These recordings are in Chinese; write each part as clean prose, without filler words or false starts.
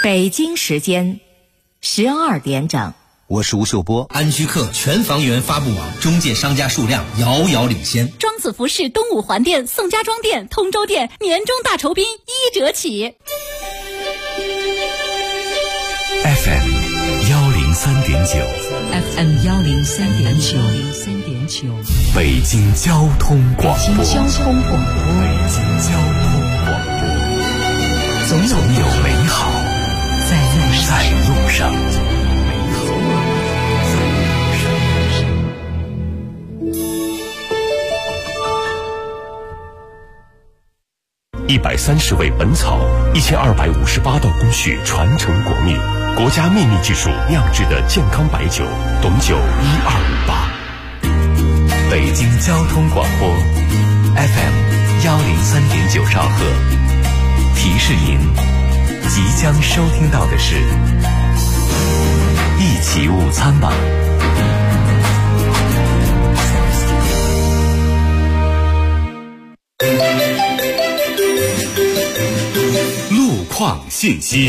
北京时间12点整。 我是吴秀波。 安居客全房源发布网中介商家数量遥遥领先。 庄子服饰东五环店、宋家庄店、通州店年终大酬宾1折起。 FM 103.9 FM 103.9 北京交通广播。 北京交通广播。 总有美好在路上。130味本草，1258道工序传承国秘，国家秘密技术酿制的健康白酒，董酒1258。北京交通广播 FM 103.9兆赫，提示您即将收听到的是一起午餐吧。路况信息。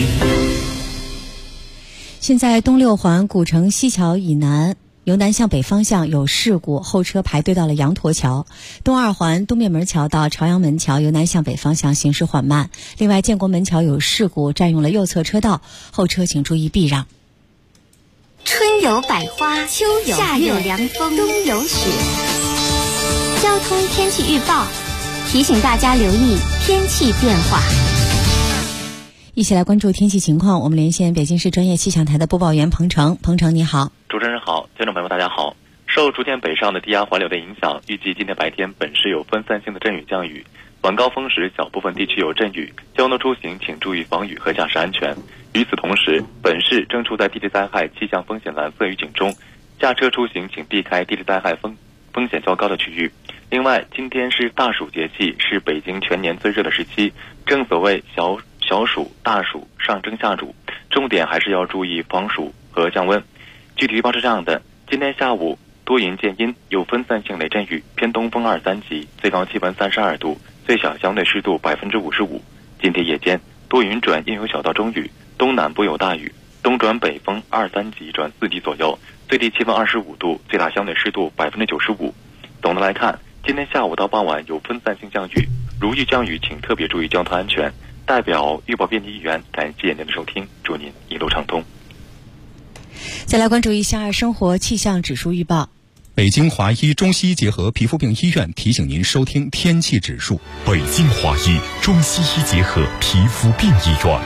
现在东六环古城西桥以南由南向北方向有事故，后车排队到了羊驼桥。东二环东面门桥到朝阳门桥由南向北方向行驶缓慢。另外建国门桥有事故，占用了右侧车道，后车请注意避让。 春有百花，秋有夏有凉风，冬有雪。交通天气预报提醒大家留意天气变化。 一起来关注天气情况，我们连线北京市专业气象台的播报员彭程。彭程你好。 主持人好，听众朋友大家好。受逐渐北上的低压环流的影响，预计今天白天本市有分散性的阵雨降雨，晚高峰时小部分地区有阵雨，交通出行请注意防雨和驾驶安全。与此同时，本市正处在地质灾害气象风险蓝色预警中，驾车出行请避开地质灾害风险较高的区域。另外，今天是大暑节气，是北京全年最热的时期，正所谓小暑、大暑、上蒸下煮，重点还是要注意防暑和降温。具体预报是这样的：今天下午多云见阴，有分散性雷阵雨，偏东风2、3级，最高气温32度，最小相对湿度55%。今天夜间多云转阴有小到中雨，东南部有大雨，东转北风2、3级转4级左右，最低气温25度，最大相对湿度95%。总的来看，今天下午到傍晚有分散性降雨，如遇降雨请特别注意交通安全。代表预报编辑议员感谢您的收听，祝您一路畅通。 再来关注一下生活气象指数预报。 北京华医中西医结合皮肤病医院提醒您收听天气指数。 北京华医中西医结合皮肤病医院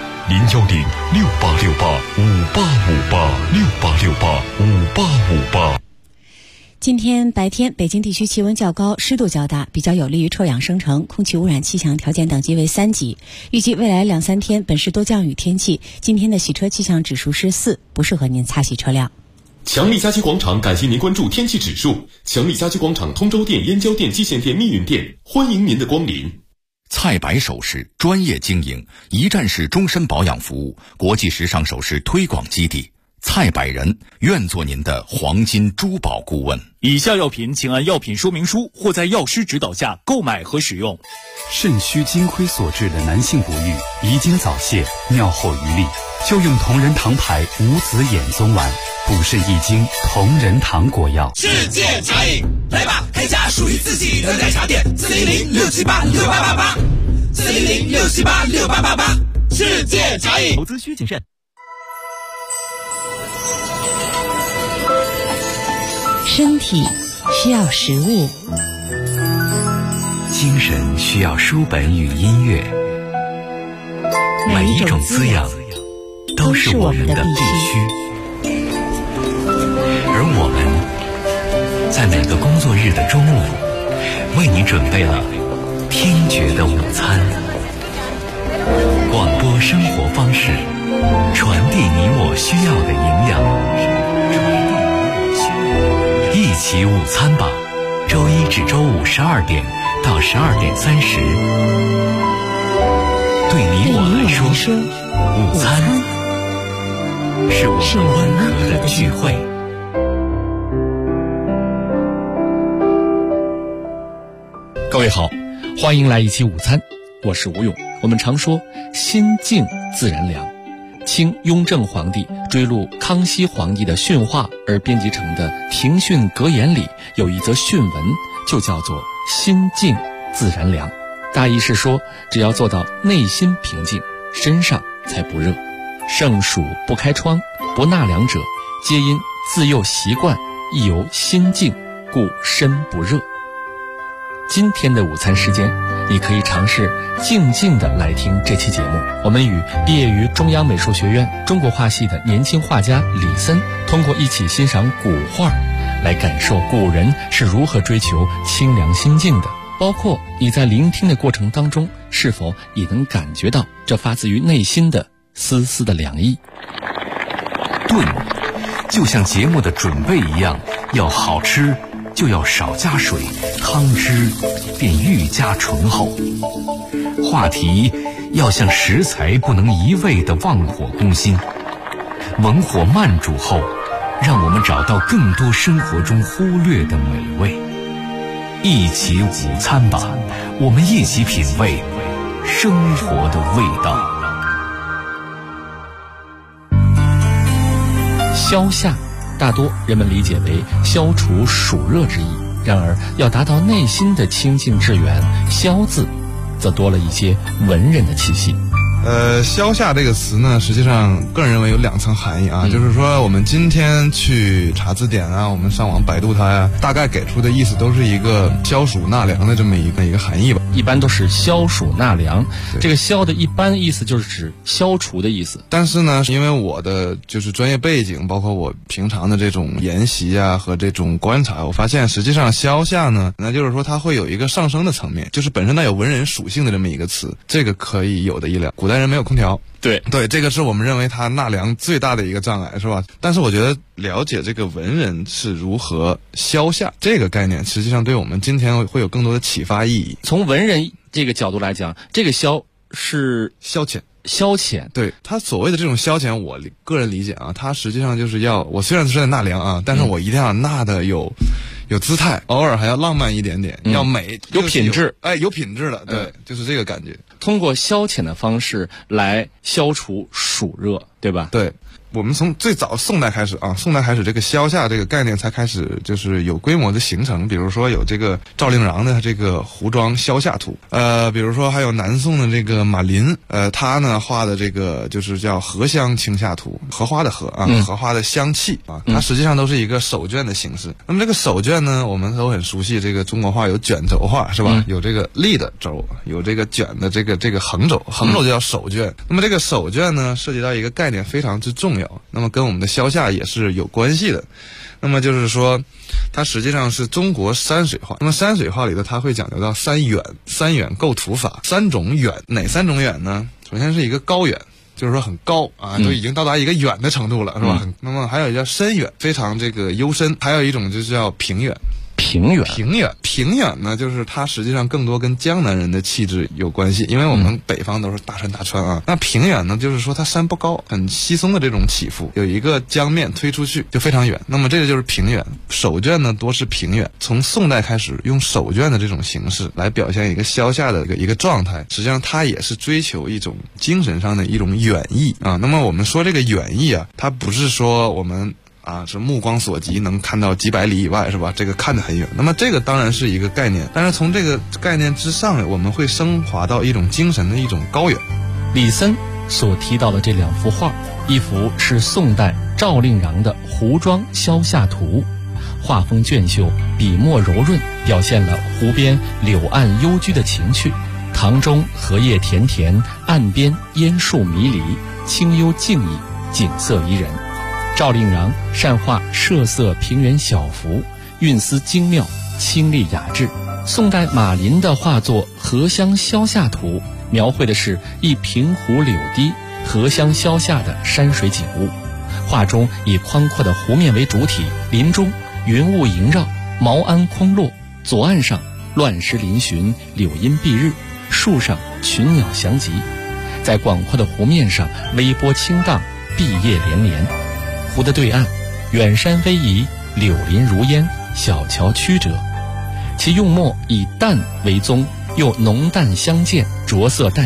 ，0106868585858，68685858。 今天白天北京地区气温较高，湿度较大，比较有利于臭氧生成，空气污染气象条件等级为3级。预计未来2、3天本市多降雨天气，今天的洗车气象指数是4，不适合您擦洗车辆。 强力家居广场感谢您关注天气指数。强力家居广场通州店、燕郊店、蓟县店、密云店，欢迎您的光临。 蔡白首饰专业经营，一站式终身保养服务，国际时尚首饰推广基地。蔡百人愿做您的黄金珠宝顾问。 以下药品请按药品说明书或在药师指导下购买和使用。 肾虚金亏所致的男性不育、遗精早泄、尿后余力，就用同仁堂牌无籽眼松丸，补肾益精，同仁堂国药。 世界茶饮，来吧，开家属于自己的奶茶店，400-678-6888，400-678-6888，世界茶饮。 投资需谨慎。 身体需要食物， 精神需要书本与音乐，每一种滋养都是我们的必须。而我们在每个工作日的中午，为你准备了听觉的午餐。广播生活方式，传递你我需要的营养。一起午餐吧，周一至周五12点到12点30。对你我来说，午餐是我们温和的聚会。 各位好，欢迎来一起午餐，我是吴勇。我们常说心静自然凉， 清雍正皇帝追录康熙皇帝的训话而编辑成的《庭训格言》里有一则训文，就叫做心静自然凉。大意是说，只要做到内心平静，身上才不热。盛暑不开窗，不纳凉者，皆因自幼习惯，亦由心静，故身不热。今天的午餐时间，你可以尝试静静地来听这期节目。我们与毕业于中央美术学院中国画系的年轻画家李森，通过一起欣赏古画，来感受古人是如何追求清凉心境的。包括你在聆听的过程当中，是否也能感觉到这发自于内心的丝丝的凉意。 炖就像节目的准备一样，要好吃就要少加水，汤汁便愈加醇厚。话题要像食材不能一味地忘火攻心，文火慢煮后，让我们找到更多生活中忽略的美味。一起午餐吧，我们一起品味生活的味道。 消夏，大多人们理解为消除暑热之意，然而要达到内心的清净致远，消字则多了一些文人的气息。 消夏这个词呢，实际上个人认为有2层含义啊，就是说我们今天去查字典啊，我们上网百度它呀，大概给出的意思都是一个消暑纳凉的这么一个含义吧。 一般都是消暑纳凉，这个消的一般意思就是指消除的意思。 但是呢，因为我的就是专业背景，包括我平常的这种研习啊和这种观察，我发现实际上消夏呢，那就是说它会有一个上升的层面，就是本身它有文人属性的这么一个词，这个可以有的一了。古代人没有空调，对，这个是我们认为它纳凉最大的一个障碍，是吧？但是我觉得了解这个文人是如何消夏这个概念，实际上对我们今天会有更多的启发意义。 从文人这个角度来讲，这个消是消遣。 消遣， 对，他所谓的这种消遣，我个人理解啊，他实际上就是要我虽然是在纳凉啊，但是我一定要纳的有姿态，偶尔还要浪漫一点点，要美， 有品质， 有品质的，对，就是这个感觉。 通过消遣的方式来消除暑热，对吧？ 对。我们从最早宋代开始啊，宋代开始这个消夏这个概念才开始就是有规模的形成。比如说有这个赵令禳的这个湖庄消夏图，比如说还有南宋的这个马林，他呢画的这个就是叫荷香清夏图，荷花的荷啊，荷花的香气啊，它实际上都是一个手卷的形式。那么这个手卷呢，我们都很熟悉，这个中国画有卷轴画是吧？有这个立的轴，有这个卷的这个横轴，横轴就叫手卷。那么这个手卷呢，涉及到一个概念非常之重要。那么跟我们的消夏也是有关系的，那么就是说它实际上是中国山水画。那么山水画里头它会讲究到三远构图法，3种远。哪3种远呢？首先是一个高远，就是说很高啊，就已经到达一个远的程度了，是吧？那么还有一叫深远，非常这个幽深。还有一种就是叫平远。平远呢，就是它实际上更多跟江南人的气质有关系，因为我们北方都是大山大川啊。那平远呢，就是说它山不高，很稀松的这种起伏，有一个江面推出去就非常远。那么这个就是平远。手卷呢多是平远，从宋代开始用手卷的这种形式来表现一个消夏的一个状态，实际上它也是追求一种精神上的一种远意啊。那么我们说这个远意啊，它不是说我们是目光所及能看到几百里以外，是吧？这个看得很远。那么这个当然是一个概念，但是从这个概念之上，我们会升华到一种精神的一种高远。 李森所提到的这2幅画，一幅是宋代赵令禳的湖庄消夏图，画风隽秀，笔墨柔润，表现了湖边柳岸幽居的情趣。塘中荷叶田田，岸边烟树迷离，清幽静逸，景色宜人。赵令禳善画设色平原小幅，韵思精妙，清丽雅致。宋代马林的画作《荷香消夏图》描绘的是一平湖柳堤，荷香消夏的山水景物。画中以宽阔的湖面为主体，林中云雾萦绕，茅庵空落，左岸上乱石嶙峋，柳荫蔽日，树上群鸟翔集。在广阔的湖面上，微波轻荡，碧叶连连。湖的对岸，远山逶迤，柳林如烟，小桥曲折。其用墨以淡为宗，又浓淡相间，着色淡雅，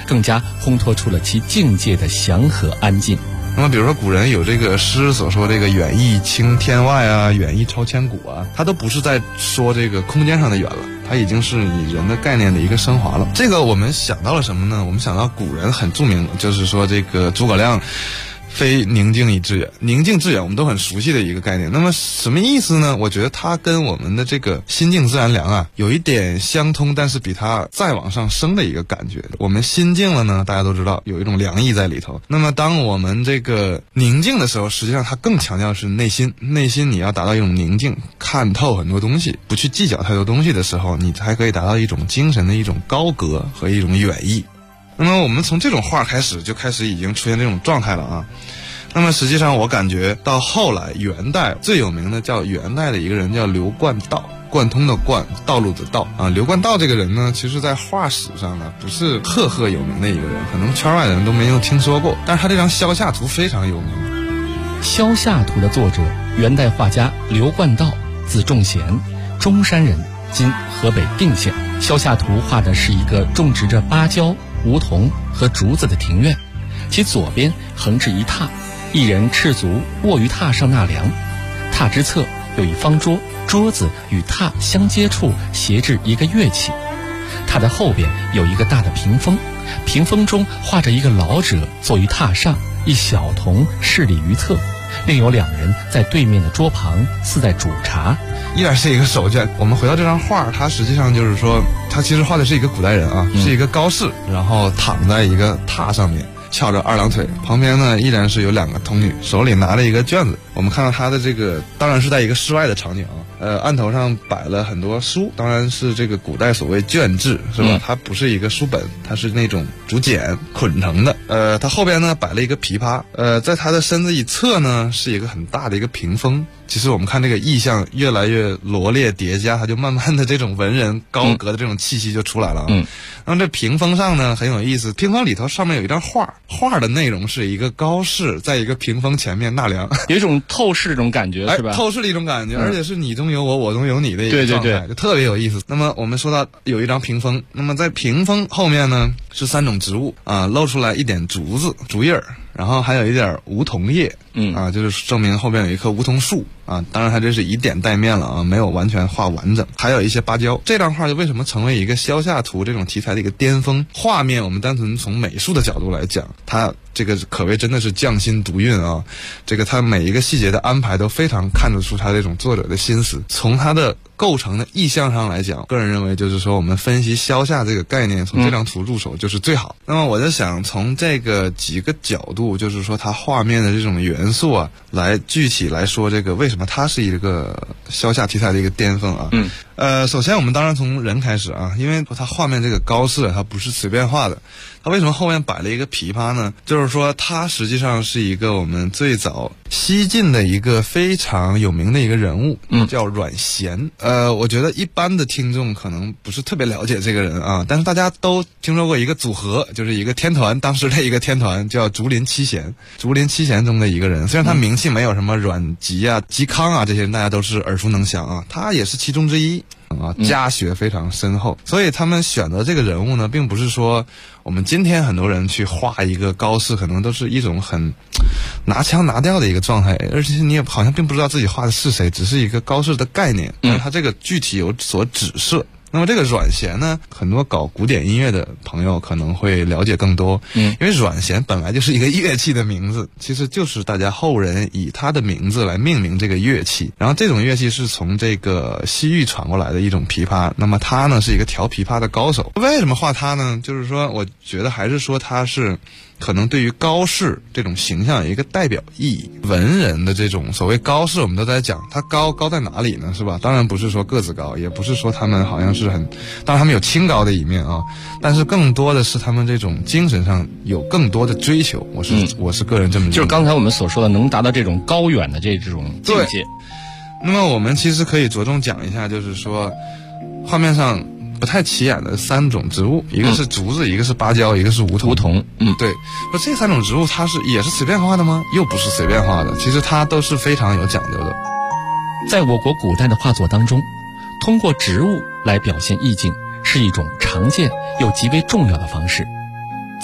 更加烘托出了其境界的祥和安静。 那么比如说古人有这个诗所说这个远意青天外啊，远意超千古啊，它都不是在说这个空间上的远了，它已经是以人的概念的一个升华了。这个我们想到了什么呢？我们想到古人很著名，就是说这个诸葛亮非宁静以致远，宁静致远我们都很熟悉的一个概念。那么什么意思呢？我觉得它跟我们的这个心静自然凉啊有一点相通，但是比它再往上升的一个感觉。我们心静了呢，大家都知道有一种凉意在里头。那么当我们这个宁静的时候，实际上它更强调是内心你要达到一种宁静，看透很多东西，不去计较太多东西的时候，你才可以达到一种精神的一种高阁和一种远意。那么我们从这种画开始就开始已经出现这种状态了啊。那么实际上我感觉到后来元代最有名的叫元代的一个人叫刘贯道，贯通的贯，道路的道啊。刘贯道这个人呢，其实在画史上呢不是赫赫有名的一个人，可能圈外的人都没有听说过，但是他这张萧夏图非常有名。 萧夏图的作者元代画家刘贯道，字仲贤，中山人，今河北定县。萧夏图画的是一个种植着芭蕉、梧桐和竹子的庭院，其左边横置一榻，一人赤足卧于榻上纳凉，榻之侧有一方桌，桌子与榻相接处斜置一个乐器。榻的后边有一个大的屏风，屏风中画着一个老者坐于榻上，一小童侍立于侧，另有两人在对面的桌旁似在煮茶， 依然是一个手卷。我们回到这张画，它实际上就是说，它其实画的是一个古代人啊，是一个高士，然后躺在一个榻上面，翘着二郎腿，旁边呢依然是有两个童女，手里拿着一个卷子。我们看到他的这个当然是在一个室外的场景啊，案头上摆了很多书，当然是这个古代所谓卷帙，是吧？它不是一个书本，它是那种竹简捆成的。它后边呢摆了一个琵琶，在他的身子一侧呢是一个很大的一个屏风。其实我们看这个意象越来越罗列叠加，它就慢慢的这种文人高阁的这种气息就出来了啊。那么这屏风上呢很有意思，屏风里头上面有一张画，画的内容是一个高士在一个屏风前面纳凉， 有一种透视这种感觉，是吧？ 透视的一种感觉，而且是你中有我，我中有你的一个状态，就特别有意思。那么我们说到有一张屏风，那么在屏风后面呢是三种植物啊，露出来一点竹子、竹叶儿，然后还有一点梧桐叶，就是证明后边有一棵梧桐树啊。当然它这是以点带面了啊，没有完全画完整。还有一些芭蕉。这张画就为什么成为一个萧夏图这种题材的一个巅峰？画面我们单纯从美术的角度来讲，它这个可谓真的是匠心独运啊。这个它每一个细节的安排都非常看得出它这种作者的心思。从它的构成的意象上来讲，个人认为就是说我们分析萧夏这个概念从这张图入手就是最好。那么我就想从这个几个角度，就是说它画面的这种元素啊，来具体来说这个为什么它是一个萧夏题材的一个巅峰啊。首先我们当然从人开始啊，因为它画面这个高士它不是随便画的。它为什么后面摆了一个琵琶呢？就是说它实际上是一个我们最早西晋的一个非常有名的一个人物，叫阮咸。我觉得一般的听众可能不是特别了解这个人啊，但是大家都听说过一个组合，就是一个天团，当时的一个天团叫竹林七贤，竹林七贤中的一个人。虽然他名气没有什么阮籍啊、嵇康啊这些人大家都是耳熟能详啊，他也是其中之一。家学非常深厚，所以他们选择这个人物呢，并不是说我们今天很多人去画一个高士，可能都是一种很拿腔拿调的一个状态，而且你也好像并不知道自己画的是谁，只是一个高士的概念，他这个具体有所指涉。那么这个阮咸呢，很多搞古典音乐的朋友可能会了解更多，因为阮咸本来就是一个乐器的名字，其实就是大家后人以他的名字来命名这个乐器。然后这种乐器是从这个西域传过来的一种琵琶，那么他呢是一个调琵琶的高手。为什么画他呢？就是说我觉得还是说他是可能对于高士这种形象有一个代表意义。文人的这种所谓高士，我们都在讲他高在哪里呢，是吧？当然不是说个子高，也不是说他们好像是很，当然他们有清高的一面啊，但是更多的是他们这种精神上有更多的追求。我是个人这么认为， 就是刚才我们所说的能达到这种高远的这种境界。 那么我们其实可以着重讲一下，就是说画面上不太起眼的三种植物，一个是竹子，一个是芭蕉，一个是梧桐。对，说这三种植物它也是随便画的吗？又不是随便画的，其实它都是非常有讲究的。 在我国古代的画作当中，通过植物来表现意境是一种常见又极为重要的方式。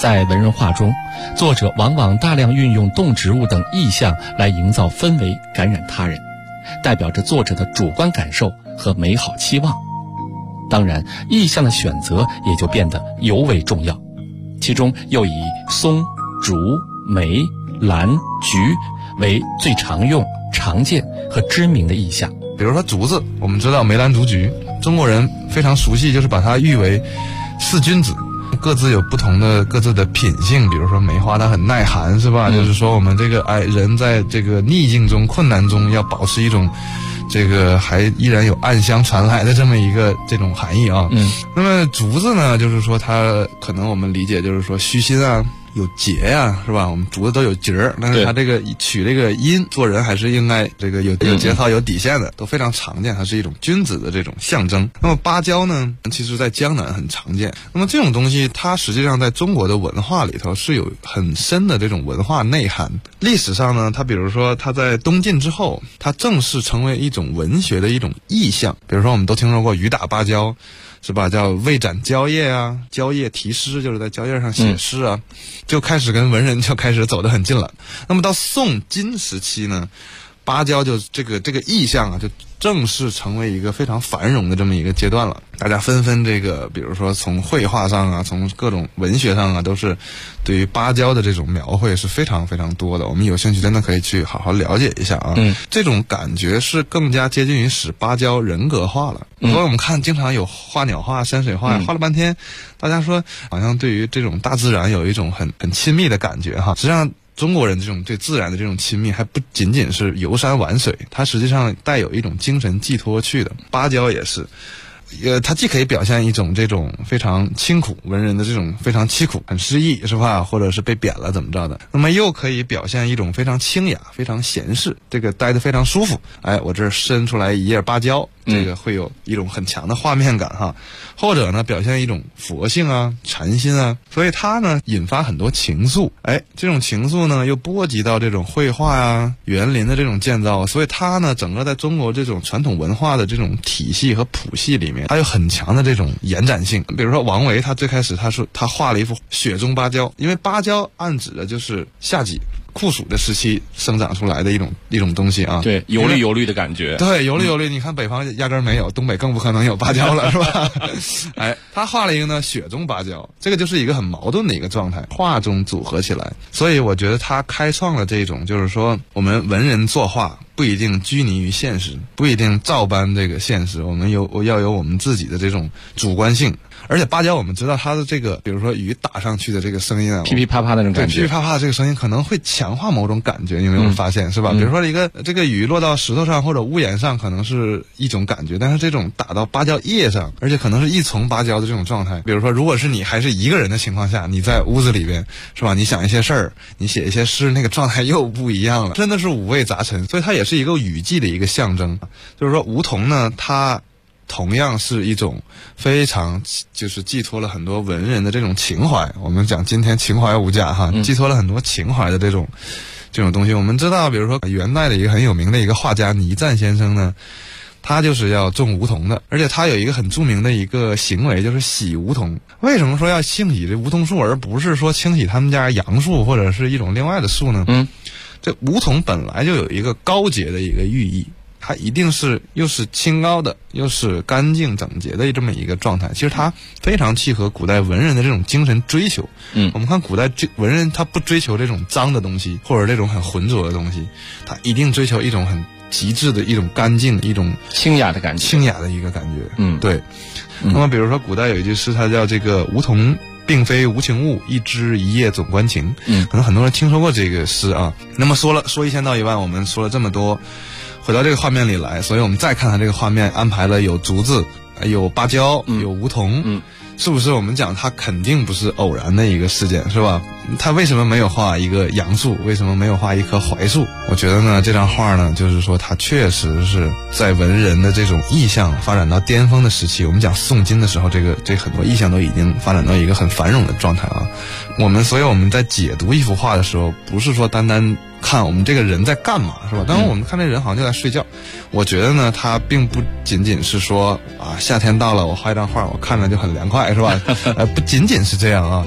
在文人画中，作者往往大量运用动植物等意象来营造氛围，感染他人，代表着作者的主观感受和美好期望。当然，意象的选择也就变得尤为重要，其中又以松、竹、梅、兰、菊为最常用、常见和知名的意象。 比如说竹子，我们知道梅兰竹菊，中国人非常熟悉，就是把它誉为四君子，各自有不同的各自的品性。比如说梅花它很耐寒，是吧？就是说我们这个人在这个逆境中、困难中要保持一种这个还依然有暗香传来的这么一个这种含义啊。那么竹子呢，就是说它可能我们理解就是说虚心啊，有节呀，是吧？我们竹子都有节儿，但是它这个取这个音，做人还是应该这个有节操、有底线的，都非常常见，它是一种君子的这种象征。那么芭蕉呢，其实在江南很常见。那么这种东西，它实际上在中国的文化里头是有很深的这种文化内涵。历史上呢，它比如说它在东晋之后，它正式成为一种文学的一种意象。比如说我们都听说过雨打芭蕉，是吧？叫未展蕉叶啊，蕉叶题诗，就是在蕉叶上写诗啊，就开始跟文人就开始走得很近了。那么到宋金时期呢，芭蕉就这个意象啊，就正式成为一个非常繁荣的这么一个阶段了。大家纷纷这个，比如说从绘画上啊，从各种文学上啊，都是对于芭蕉的这种描绘是非常非常多的。我们有兴趣真的可以去好好了解一下啊。这种感觉是更加接近于使芭蕉人格化了。所以我们看经常有画鸟画、山水画，画了半天，大家说好像对于这种大自然有一种很亲密的感觉哈。实际上中国人这种对自然的这种亲密还不仅仅是游山玩水，它实际上带有一种精神寄托去的。芭蕉也是，它既可以表现一种这种非常清苦文人的这种非常凄苦、很失意，是吧？或者是被贬了怎么着的，那么又可以表现一种非常清雅、非常闲适，这个待得非常舒服。我这儿伸出来一叶芭蕉，这个会有一种很强的画面感哈。或者呢，表现一种佛性啊、禅心啊，所以它呢引发很多情愫。这种情愫呢又波及到这种绘画啊、园林的这种建造，所以它呢整个在中国这种传统文化的这种体系和谱系里面，它有很强的这种延展性。比如说王维，他最开始他画了一幅雪中芭蕉，因为芭蕉暗指的就是夏季酷暑的时期生长出来的一种东西啊。 对，油绿油绿的感觉。 对，油绿油绿，你看北方压根没有，东北更不可能有芭蕉了，是吧？他画了一个呢雪中芭蕉，这个就是一个很矛盾的一个状态，画中组合起来。所以我觉得他开创了这种，就是说我们文人作画不一定拘泥于现实，不一定照搬这个现实，我们要有我们自己的这种主观性。而且芭蕉我们知道它的这个，比如说雨打上去的这个声音啊， 噼噼啪啪的那种感觉， 噼噼啪啪的这个声音可能会强化某种感觉，你有没有发现，是吧？比如说这个雨落到石头上或者屋檐上，可能是一种感觉，但是这种打到芭蕉叶上，而且可能是一丛芭蕉的这种状态。比如说，如果是你还是一个人的情况下，你在屋子里边，是吧？你想一些事儿，你写一些诗，那个状态又不一样了，真的是五味杂陈。所以它也是一个雨季的一个象征。就是说，梧桐呢，它同样是一种非常就是寄托了很多文人的这种情怀。我们讲今天情怀无价哈，寄托了很多情怀的这种东西。我们知道，比如说元代的一个很有名的一个画家倪瓒先生呢，他就是要种梧桐的，而且他有一个很著名的一个行为，就是洗梧桐。为什么说要清洗这梧桐树，而不是说清洗他们家杨树或者是一种另外的树呢？这梧桐本来就有一个高洁的一个寓意，它一定是又是清高的，又是干净整洁的这么一个状态。其实它非常契合古代文人的这种精神追求。我们看古代文人，他不追求这种脏的东西或者这种很浑浊的东西，他一定追求一种很极致的一种干净、一种清雅的感觉， 清雅的一个感觉。对。那么比如说古代有一句诗，它叫这个梧桐并非无情物，一枝一叶总关情。可能很多人听说过这个诗啊。那么说一千道一万，我们说了这么多，回到这个画面里来，所以我们再看看这个画面，安排了有竹子、有芭蕉、有梧桐，是不是我们讲它肯定不是偶然的一个事件，是吧？他为什么没有画一个杨树？为什么没有画一棵槐树？我觉得呢，这张画呢，就是说它确实是在文人的这种意象发展到巅峰的时期。我们讲宋金的时候，这很多意象都已经发展到一个很繁荣的状态啊。所以我们在解读一幅画的时候，不是说单单看我们这个人在干嘛，是吧？当然我们看这人好像就在睡觉。我觉得呢，它并不仅仅是说夏天到了，我画一张画，我看着就很凉快，是吧？不仅仅是这样啊。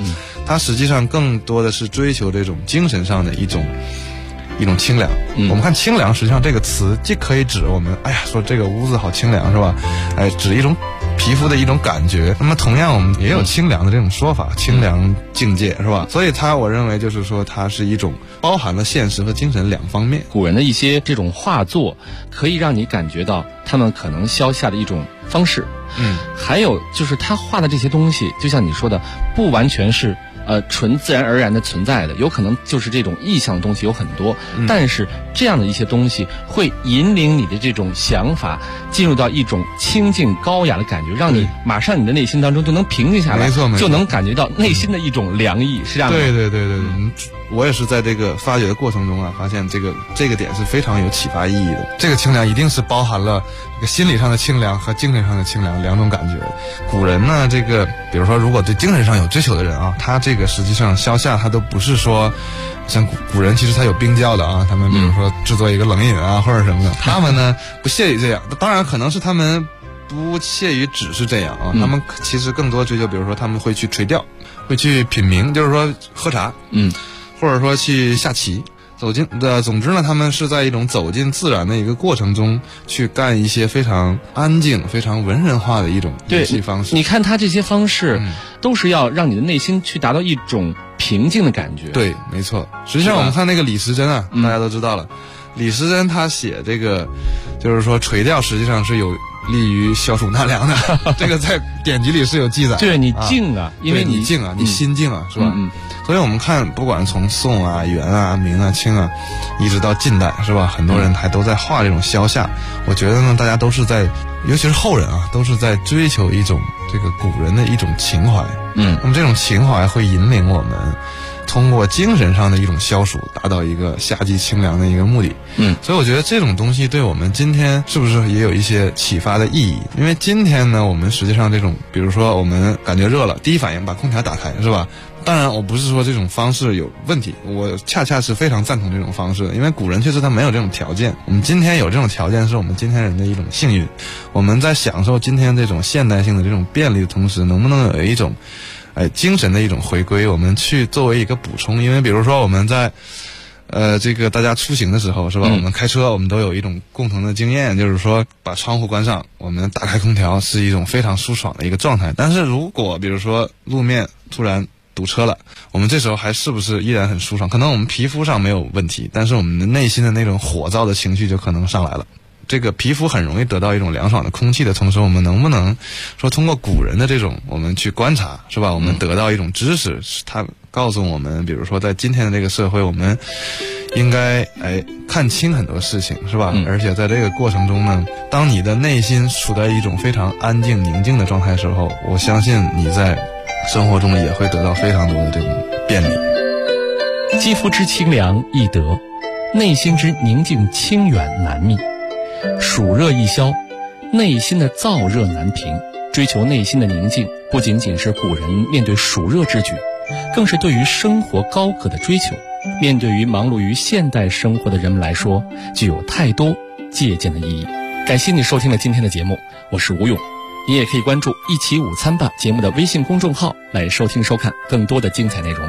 它实际上更多的是追求这种精神上的一种清凉。我们看清凉，实际上这个词既可以指我们说这个屋子好清凉是吧，指一种皮肤的一种感觉。那么同样我们也有清凉的这种说法，清凉境界是吧？所以我认为就是说它是一种包含了现实和精神两方面。 古人的一些这种画作可以让你感觉到他们可能消夏的一种方式。还有就是他画的这些东西，就像你说的，不完全是纯自然而然的存在的，有可能就是这种意象的东西有很多，但是这样的一些东西会引领你的这种想法进入到一种清静高雅的感觉，让你马上你的内心当中就能平静下来， 没错， 就能感觉到内心的一种凉意，是这样的。 对，我也是在这个发掘的过程中发现这个点是非常有启发意义的。这个清凉一定是包含了这个心理上的清凉和精神上的清凉两种感觉。古人呢，这个比如说如果对精神上有追求的人他这个实际上消夏他都不是说像古人其实他有冰窖的他们比如说制作一个冷饮或者什么的，他们呢不屑于这样。当然可能是他们不屑于只是这样他们其实更多追求，比如说他们会去垂钓，会去品茗，就是说喝茶，或者说去下棋。总之呢，他们是在一种走进自然的一个过程中去干一些非常安静、非常文人化的一种游戏方式。 你看他这些方式，都是要让你的内心去达到一种平静的感觉。 对，没错。实际上我们看那个李时珍大家都知道了，李时珍他写这个，就是说垂钓实际上是有利于消暑纳凉的，这个在典籍里是有记载。 对，你静因为你静你心静是吧？所以我们看，不管从宋元明清一直到近代是吧，很多人还都在画这种消夏。我觉得呢，大家都是在，尤其是后人都是在追求一种这个古人的一种情怀。那么这种情怀会引领我们通过精神上的一种消暑，达到一个夏季清凉的一个目的。所以我觉得这种东西对我们今天是不是也有一些启发的意义？因为今天呢，我们实际上这种，比如说我们感觉热了，第一反应把空调打开是吧？当然我不是说这种方式有问题，我恰恰是非常赞同这种方式的，因为古人确实他没有这种条件，我们今天有这种条件是我们今天人的一种幸运。我们在享受今天这种现代性的这种便利的同时，能不能有一种精神的一种回归，我们去作为一个补充。因为比如说我们在这个大家出行的时候是吧，我们开车我们都有一种共同的经验，就是说把窗户关上，我们打开空调是一种非常舒爽的一个状态。但是如果比如说路面突然堵车了，我们这时候还是不是依然很舒爽？可能我们皮肤上没有问题，但是我们的内心的那种火燥的情绪就可能上来了。这个皮肤很容易得到一种凉爽的空气的同时，我们能不能说通过古人的这种我们去观察是吧，我们得到一种知识，它告诉我们，比如说在今天的这个社会，我们应该看清很多事情是吧？而且在这个过程中呢，当你的内心处在一种非常安静宁静的状态的时候，我相信你在生活中也会得到非常多的这种便利。 肌肤之清凉易得，内心之宁静清远难觅。暑热易消，内心的燥热难平。追求内心的宁静，不仅仅是古人面对暑热之举，更是对于生活高阁的追求。面对于忙碌于现代生活的人们来说，具有太多借鉴的意义。感谢你收听了今天的节目，我是吴勇。你也可以关注一起午餐吧节目的微信公众号来收听收看更多的精彩内容。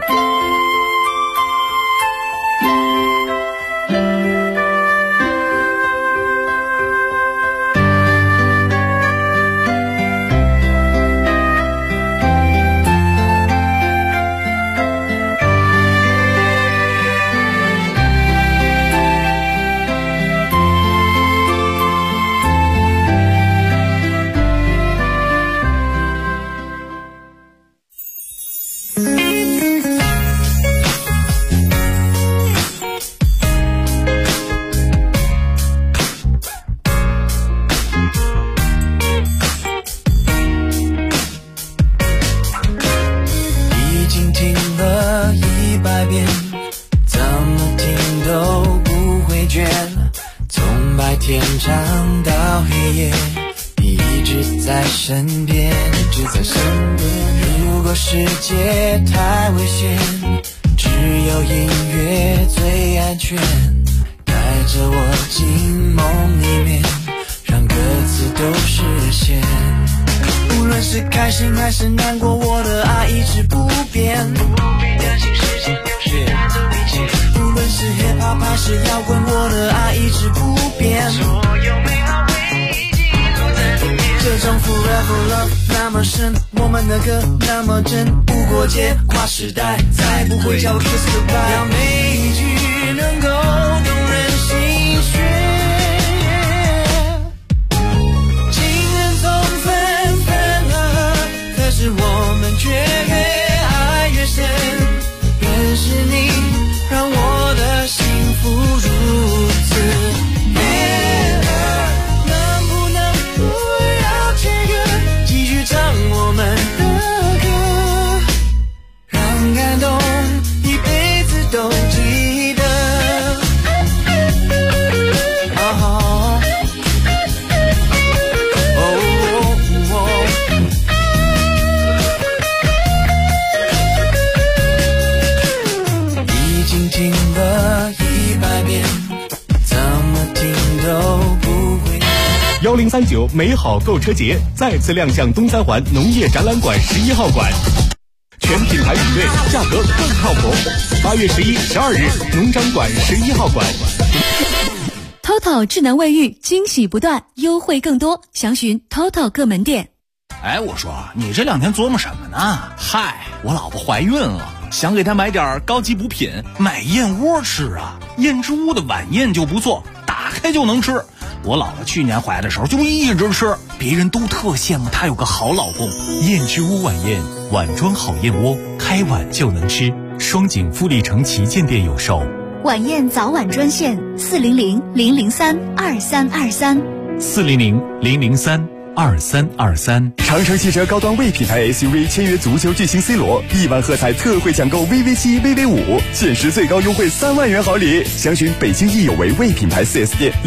世界太危险，只有音乐最安全，带着我进梦里面，让歌词都实现。无论是开心还是难过，我的爱一直不变。 是摇滚，我的爱一直不变。所有美好回忆记录在里面。这种 Forever Love 那么深，我们的歌那么真，无国界跨时代，再不会叫 Kiss Goodbye。让每一句能够动人心弦。情人总分分合合，可是我们却越爱越深。认识你，让我的幸福如此悦耳。能不能不要切割，继续唱我们的歌，让感动一辈子都记得。已经听了100遍，怎么听都不会。 1039美好购车节再次亮相东三环农业展览馆11号馆，全品牌比对，价格更靠谱。8月11、12日，农展馆11号馆。 TOTO 智能卫浴惊喜不断，优惠更多，详询 TOTO 各门店。 哎，我说你这2天琢磨什么呢？嗨，我老婆怀孕了，想给她买点高级补品，买燕窝吃啊。燕之屋的晚宴就不错，打开就能吃。我姥姥去年怀的时候就一直吃，别人都特羡慕她有个好老公。 燕之屋晚宴，碗装好燕窝，开碗就能吃。双井富力城旗舰店有售。 晚宴早晚专线400-003-2323 400-003-2323。 长城汽车高端 V 品牌 SUV 签约足球巨星 C 罗，1万喝彩特惠抢购 VV7、VV5，限时最高优惠3万元好礼。详询北京益友为 V 品牌 4S 店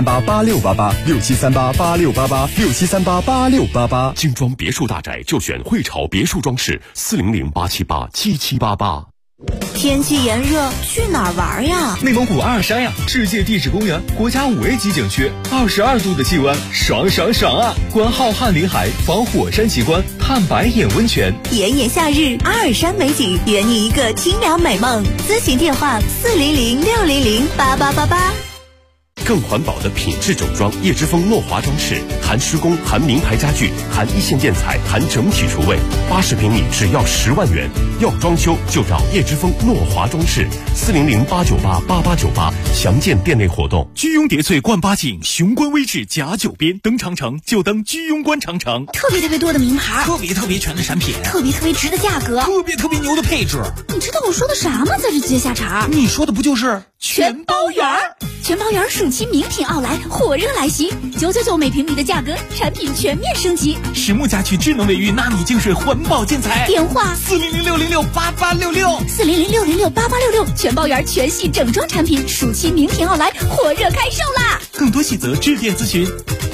，67388688，67388688，67388688。 精装别墅大宅就选汇潮别墅装饰，400-878-7788。 天气炎热，去哪儿玩呀？ 内蒙古阿尔山呀，世界地质公园，国家5A级景区，22度的气温，爽爽爽啊！观浩瀚林海，访火山奇观，探白眼温泉。 炎炎夏日，阿尔山美景，圆你一个清凉美梦。咨询电话400-600-8888。 更环保的品质整装，叶之峰诺华装饰，含施工，含名牌家具，含一线建材，含整体厨卫，80平米只要10万元。要装修就找叶之峰诺华装饰，400-898-8898，详见店内活动。 居庸叠翠冠8景，雄关威志甲9边，登长城就登居庸关长城。 特别多的名牌， 特别全的产品， 特别值的价格， 特别牛的配置。 你知道我说的啥吗？在这接下茬， 你说的不就是全包圆？ 全包圆暑期名品奥莱火热来袭，999每平米的价格，产品全面升级。 实木家居智能卫浴纳米净水环保建材， 电话 400-606-8866 400-600-8866，全包圆全系整装产品，暑期名品奥莱火热开售啦！ 更多细则致电咨询。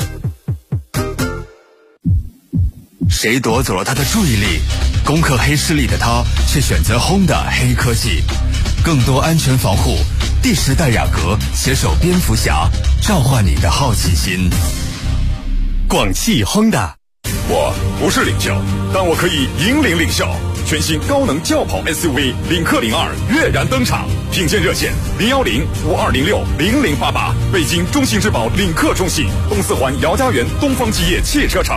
谁夺走了他的注意力？攻克黑势力的他，却选择 Honda 黑科技，更多安全防护。第10代雅阁携手蝙蝠侠，召唤你的好奇心。 广汽 Honda。 我不是领袖，但我可以引领领袖。全新高能轿跑 SUV 领克02跃然登场，品鉴热线010-5206-0088，北京中信质保领克中信，东四环姚家园东方基业汽车城。